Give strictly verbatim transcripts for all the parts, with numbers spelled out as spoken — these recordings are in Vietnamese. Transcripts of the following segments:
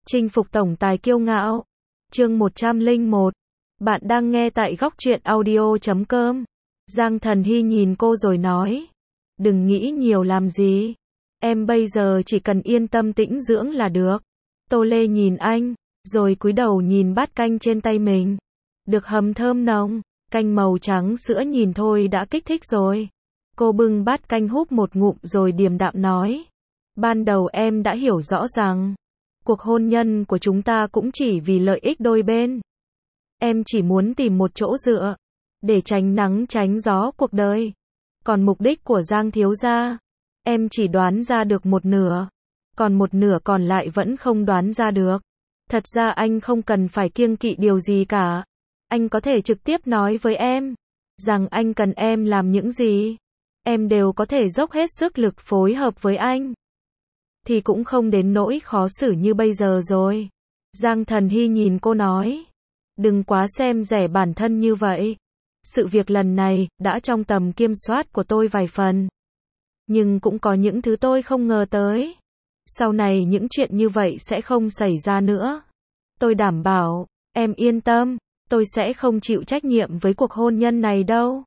Chinh phục tổng tài kiêu ngạo. Chương một trăm lẻ một. Bạn đang nghe tại góc truyện audio chấm com. Giang Thần Hy nhìn cô rồi nói. Đừng nghĩ nhiều làm gì. Em bây giờ chỉ cần yên tâm tĩnh dưỡng là được. Tô Lê nhìn anh, rồi cúi đầu nhìn bát canh trên tay mình. Được hầm thơm nồng, canh màu trắng sữa nhìn thôi đã kích thích rồi. Cô bưng bát canh húp một ngụm rồi điềm đạm nói. Ban đầu em đã hiểu rõ rằng, cuộc hôn nhân của chúng ta cũng chỉ vì lợi ích đôi bên. Em chỉ muốn tìm một chỗ dựa, để tránh nắng tránh gió cuộc đời. Còn mục đích của Giang thiếu gia, em chỉ đoán ra được một nửa. Còn một nửa còn lại vẫn không đoán ra được. Thật ra anh không cần phải kiêng kỵ điều gì cả. Anh có thể trực tiếp nói với em, rằng anh cần em làm những gì. Em đều có thể dốc hết sức lực phối hợp với anh. Thì cũng không đến nỗi khó xử như bây giờ rồi. Giang Thần Hy nhìn cô nói. Đừng quá xem rẻ bản thân như vậy. Sự việc lần này đã trong tầm kiểm soát của tôi vài phần. Nhưng cũng có những thứ tôi không ngờ tới. Sau này những chuyện như vậy sẽ không xảy ra nữa. Tôi đảm bảo, em yên tâm, tôi sẽ không chịu trách nhiệm với cuộc hôn nhân này đâu.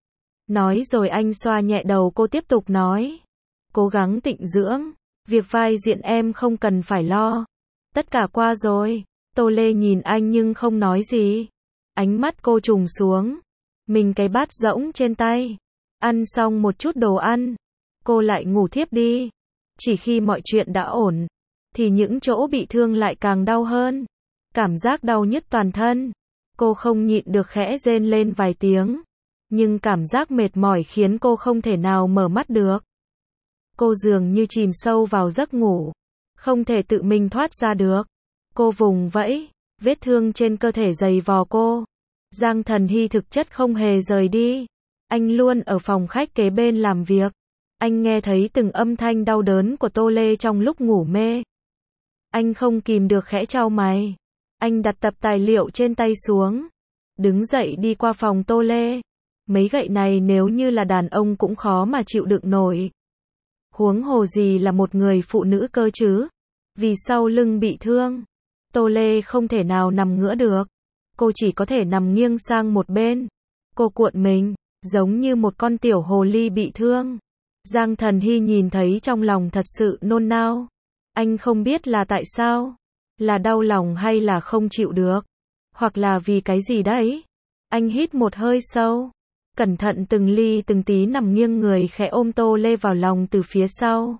Nói rồi anh xoa nhẹ đầu cô tiếp tục nói. Cố gắng tịnh dưỡng, việc vai diễn em không cần phải lo. Tất cả qua rồi. Tô Lê nhìn anh nhưng không nói gì. Ánh mắt cô trùng xuống. Mình cái bát rỗng trên tay. Ăn xong một chút đồ ăn. Cô lại ngủ thiếp đi. Chỉ khi mọi chuyện đã ổn, thì những chỗ bị thương lại càng đau hơn. Cảm giác đau nhức toàn thân. Cô không nhịn được khẽ rên lên vài tiếng. Nhưng cảm giác mệt mỏi khiến cô không thể nào mở mắt được. Cô dường như chìm sâu vào giấc ngủ. Không thể tự mình thoát ra được. Cô vùng vẫy, vết thương trên cơ thể giày vò cô. Giang Thần Hy thực chất không hề rời đi. Anh luôn ở phòng khách kế bên làm việc. Anh nghe thấy từng âm thanh đau đớn của Tô Lê trong lúc ngủ mê. Anh không kìm được khẽ chau mày. Anh đặt tập tài liệu trên tay xuống. Đứng dậy đi qua phòng Tô Lê. Mấy gậy này nếu như là đàn ông cũng khó mà chịu đựng nổi. Huống hồ gì là một người phụ nữ cơ chứ. Vì sau lưng bị thương, Tô Lê không thể nào nằm ngửa được. Cô chỉ có thể nằm nghiêng sang một bên. Cô cuộn mình, giống như một con tiểu hồ ly bị thương. Giang Thần Hy nhìn thấy trong lòng thật sự nôn nao. Anh không biết là tại sao. Là đau lòng hay là không chịu được. Hoặc là vì cái gì đấy. Anh hít một hơi sâu. Cẩn thận từng ly từng tí nằm nghiêng người khẽ ôm Tô Lê vào lòng từ phía sau.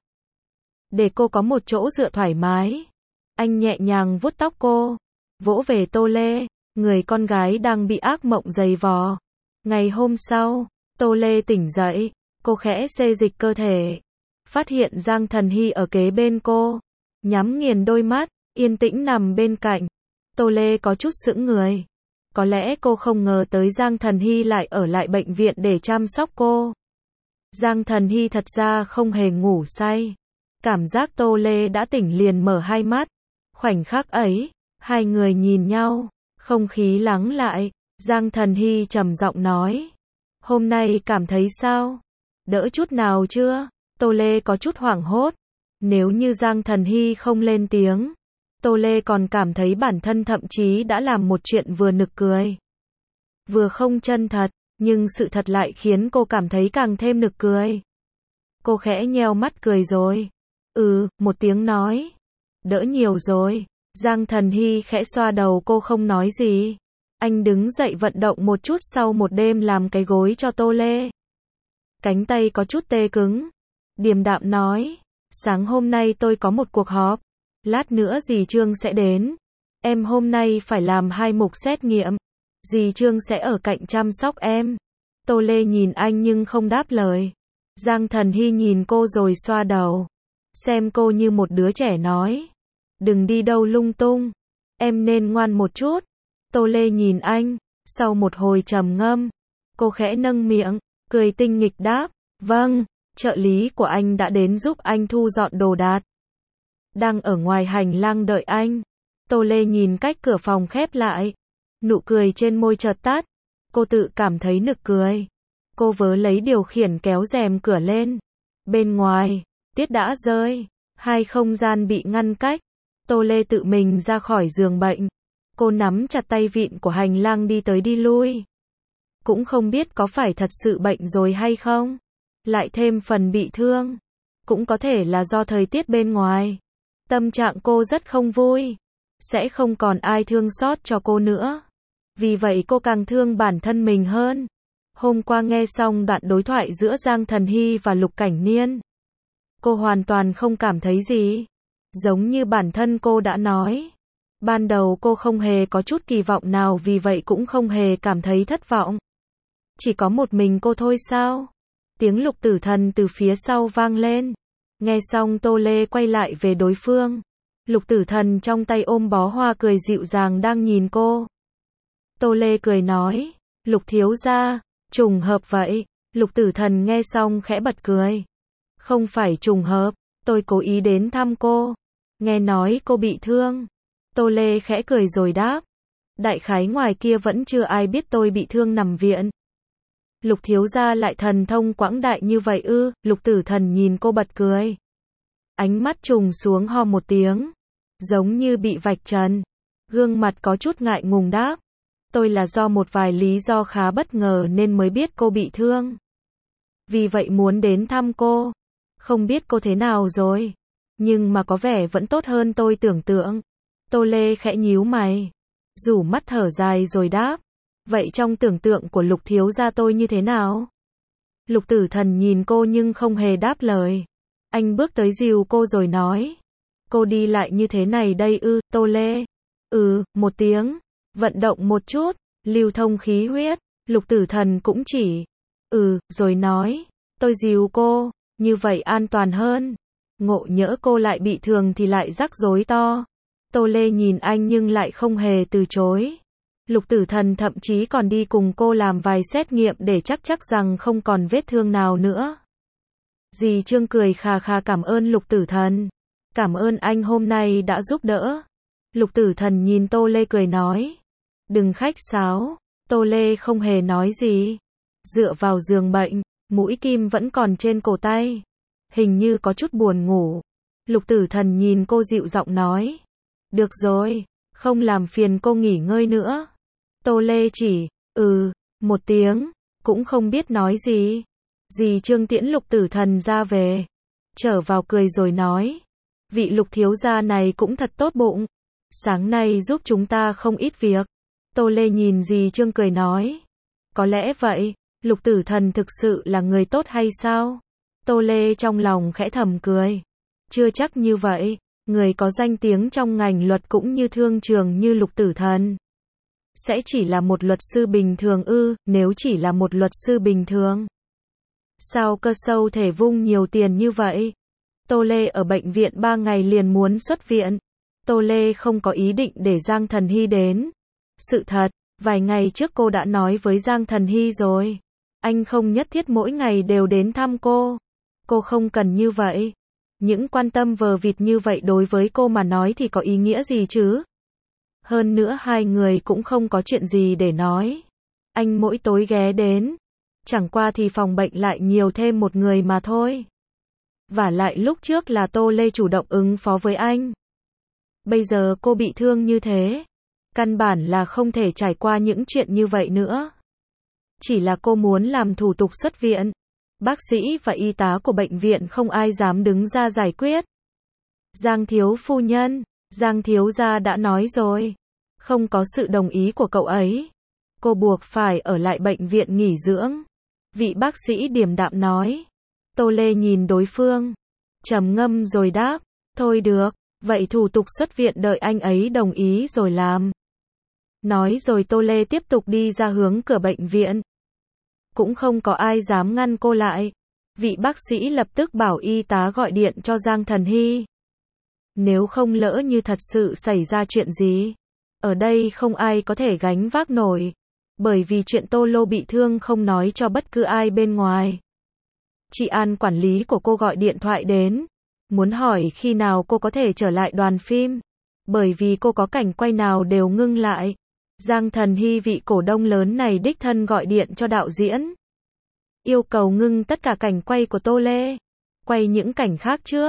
Để cô có một chỗ dựa thoải mái. Anh nhẹ nhàng vuốt tóc cô. Vỗ về Tô Lê. Người con gái đang bị ác mộng giày vò. Ngày hôm sau, Tô Lê tỉnh dậy. Cô khẽ xê dịch cơ thể. Phát hiện Giang Thần Hy ở kế bên cô. Nhắm nghiền đôi mắt, yên tĩnh nằm bên cạnh. Tô Lê có chút sững người. Có lẽ cô không ngờ tới Giang Thần Hy lại ở lại bệnh viện để chăm sóc cô. Giang Thần Hy thật ra không hề ngủ say. Cảm giác Tô Lê đã tỉnh liền mở hai mắt. Khoảnh khắc ấy, hai người nhìn nhau. Không khí lắng lại. Giang Thần Hy trầm giọng nói. Hôm nay cảm thấy sao? Đỡ chút nào chưa? Tô Lê có chút hoảng hốt. Nếu như Giang Thần Hy không lên tiếng, Tô Lê còn cảm thấy bản thân thậm chí đã làm một chuyện vừa nực cười. Vừa không chân thật, nhưng sự thật lại khiến cô cảm thấy càng thêm nực cười. Cô khẽ nheo mắt cười rồi. Ừ, một tiếng nói. Đỡ nhiều rồi. Giang Thần Hy khẽ xoa đầu cô không nói gì. Anh đứng dậy vận động một chút sau một đêm làm cái gối cho Tô Lê. Cánh tay có chút tê cứng. Điềm đạm nói. Sáng hôm nay tôi có một cuộc họp. Lát nữa dì Trương sẽ đến. Em hôm nay phải làm hai mục xét nghiệm. Dì Trương sẽ ở cạnh chăm sóc em. Tô Lê nhìn anh nhưng không đáp lời. Giang Thần Hy nhìn cô rồi xoa đầu. Xem cô như một đứa trẻ nói. Đừng đi đâu lung tung. Em nên ngoan một chút. Tô Lê nhìn anh. Sau một hồi trầm ngâm, cô khẽ nâng miệng, cười tinh nghịch đáp. Vâng, trợ lý của anh đã đến giúp anh thu dọn đồ đạc. Đang ở ngoài hành lang đợi anh. Tô Lê nhìn cách cửa phòng khép lại. Nụ cười trên môi chợt tắt. Cô tự cảm thấy nực cười. Cô vớ lấy điều khiển kéo rèm cửa lên. Bên ngoài, tuyết đã rơi. Hai không gian bị ngăn cách. Tô Lê tự mình ra khỏi giường bệnh. Cô nắm chặt tay vịn của hành lang đi tới đi lui. Cũng không biết có phải thật sự bệnh rồi hay không. Lại thêm phần bị thương. Cũng có thể là do thời tiết bên ngoài. Tâm trạng cô rất không vui. Sẽ không còn ai thương xót cho cô nữa. Vì vậy cô càng thương bản thân mình hơn. Hôm qua nghe xong đoạn đối thoại giữa Giang Thần Hy và Lục Cảnh Niên. Cô hoàn toàn không cảm thấy gì. Giống như bản thân cô đã nói. Ban đầu cô không hề có chút kỳ vọng nào, vì vậy cũng không hề cảm thấy thất vọng. Chỉ có một mình cô thôi sao? Tiếng Lục Tử Thần từ phía sau vang lên. Nghe xong Tô Lê quay lại về đối phương. Lục Tử Thần trong tay ôm bó hoa cười dịu dàng đang nhìn cô. Tô Lê cười nói, Lục thiếu gia, trùng hợp vậy. Lục Tử Thần nghe xong khẽ bật cười. Không phải trùng hợp, tôi cố ý đến thăm cô. Nghe nói cô bị thương. Tô Lê khẽ cười rồi đáp. Đại khái ngoài kia vẫn chưa ai biết tôi bị thương nằm viện. Lục thiếu gia lại thần thông quảng đại như vậy ư? Lục Tử Thần nhìn cô bật cười. Ánh mắt trùng xuống ho một tiếng. Giống như bị vạch trần. Gương mặt có chút ngại ngùng đáp. Tôi là do một vài lý do khá bất ngờ nên mới biết cô bị thương. Vì vậy muốn đến thăm cô. Không biết cô thế nào rồi. Nhưng mà có vẻ vẫn tốt hơn tôi tưởng tượng. Tô Lê khẽ nhíu mày. Rủ mắt thở dài rồi đáp. Vậy trong tưởng tượng của Lục thiếu gia tôi như thế nào? Lục Tử Thần nhìn cô nhưng không hề đáp lời. Anh bước tới dìu cô rồi nói. Cô đi lại như thế này đây ư? Tô Lê. Ừ, một tiếng. Vận động một chút. Lưu thông khí huyết. Lục Tử Thần cũng chỉ. Ừ, rồi nói. Tôi dìu cô. Như vậy an toàn hơn. Ngộ nhỡ cô lại bị thương thì lại rắc rối to. Tô Lê nhìn anh nhưng lại không hề từ chối. Lục Tử Thần thậm chí còn đi cùng cô làm vài xét nghiệm để chắc chắc rằng không còn vết thương nào nữa. Dì Trương cười khà khà cảm ơn Lục Tử Thần. Cảm ơn anh hôm nay đã giúp đỡ. Lục Tử Thần nhìn Tô Lê cười nói. Đừng khách sáo. Tô Lê không hề nói gì. Dựa vào giường bệnh, mũi kim vẫn còn trên cổ tay. Hình như có chút buồn ngủ. Lục Tử Thần nhìn cô dịu giọng nói. Được rồi, không làm phiền cô nghỉ ngơi nữa. Tô Lê chỉ, ừ, một tiếng, cũng không biết nói gì. Dì Trương tiễn Lục Tử Thần ra về. Trở vào cười rồi nói. Vị Lục thiếu gia này cũng thật tốt bụng. Sáng nay giúp chúng ta không ít việc. Tô Lê nhìn dì Trương cười nói. Có lẽ vậy, Lục Tử Thần thực sự là người tốt hay sao? Tô Lê trong lòng khẽ thầm cười. Chưa chắc như vậy, người có danh tiếng trong ngành luật cũng như thương trường như Lục Tử Thần. Sẽ chỉ là một luật sư bình thường ư? Nếu chỉ là một luật sư bình thường. Sao cơ sâu thể vung nhiều tiền như vậy? Tô Lê ở bệnh viện ba ngày liền muốn xuất viện. Tô Lê không có ý định để Giang Thần Hy đến. Sự thật, vài ngày trước cô đã nói với Giang Thần Hy rồi. Anh không nhất thiết mỗi ngày đều đến thăm cô. Cô không cần như vậy. Những quan tâm vờ vịt như vậy đối với cô mà nói thì có ý nghĩa gì chứ? Hơn nữa hai người cũng không có chuyện gì để nói. Anh mỗi tối ghé đến. Chẳng qua thì phòng bệnh lại nhiều thêm một người mà thôi. Vả lại lúc trước là Tô Lê chủ động ứng phó với anh. Bây giờ cô bị thương như thế. Căn bản là không thể trải qua những chuyện như vậy nữa. Chỉ là cô muốn làm thủ tục xuất viện. Bác sĩ và y tá của bệnh viện không ai dám đứng ra giải quyết. Giang thiếu phu nhân, Giang thiếu gia đã nói rồi. Không có sự đồng ý của cậu ấy. Cô buộc phải ở lại bệnh viện nghỉ dưỡng. Vị bác sĩ điềm đạm nói. Tô Lê nhìn đối phương. Trầm ngâm rồi đáp. Thôi được, vậy thủ tục xuất viện đợi anh ấy đồng ý rồi làm. Nói rồi Tô Lê tiếp tục đi ra hướng cửa bệnh viện. Cũng không có ai dám ngăn cô lại. Vị bác sĩ lập tức bảo y tá gọi điện cho Giang Thần Hy. Nếu không lỡ như thật sự xảy ra chuyện gì, ở đây không ai có thể gánh vác nổi. Bởi vì chuyện Tô Lô bị thương không nói cho bất cứ ai bên ngoài. Chị An quản lý của cô gọi điện thoại đến. Muốn hỏi khi nào cô có thể trở lại đoàn phim. Bởi vì cô có cảnh quay nào đều ngưng lại. Giang Thần Hy vị cổ đông lớn này đích thân gọi điện cho đạo diễn. Yêu cầu ngưng tất cả cảnh quay của Tô Lê. Quay những cảnh khác trước.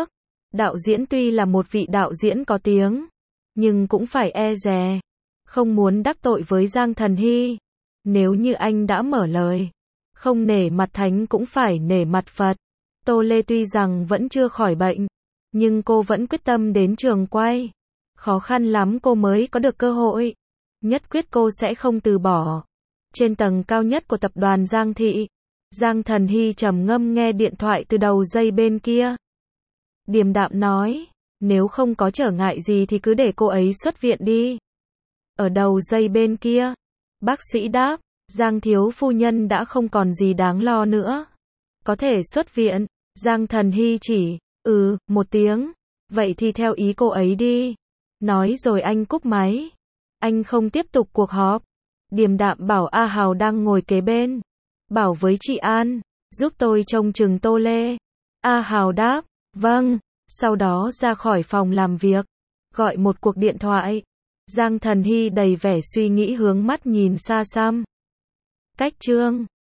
Đạo diễn tuy là một vị đạo diễn có tiếng, nhưng cũng phải e dè, không muốn đắc tội với Giang Thần Hy. Nếu như anh đã mở lời, không nể mặt thánh cũng phải nể mặt Phật. Tô Lê tuy rằng vẫn chưa khỏi bệnh, nhưng cô vẫn quyết tâm đến trường quay. Khó khăn lắm cô mới có được cơ hội. Nhất quyết cô sẽ không từ bỏ. Trên tầng cao nhất của tập đoàn Giang Thị, Giang Thần Hy trầm ngâm nghe điện thoại từ đầu dây bên kia. Điềm đạm nói, nếu không có trở ngại gì thì cứ để cô ấy xuất viện đi. Ở đầu dây bên kia, bác sĩ đáp, Giang thiếu phu nhân đã không còn gì đáng lo nữa. Có thể xuất viện. Giang Thần Hy chỉ, ừ, một tiếng. Vậy thì theo ý cô ấy đi. Nói rồi anh cúp máy. Anh không tiếp tục cuộc họp. Điềm đạm bảo A Hào đang ngồi kế bên. Bảo với chị An, giúp tôi trông chừng Tô Lê. A Hào đáp, vâng. Sau đó ra khỏi phòng làm việc, gọi một cuộc điện thoại. Giang Thần Hy đầy vẻ suy nghĩ hướng mắt nhìn xa xăm. Cách chương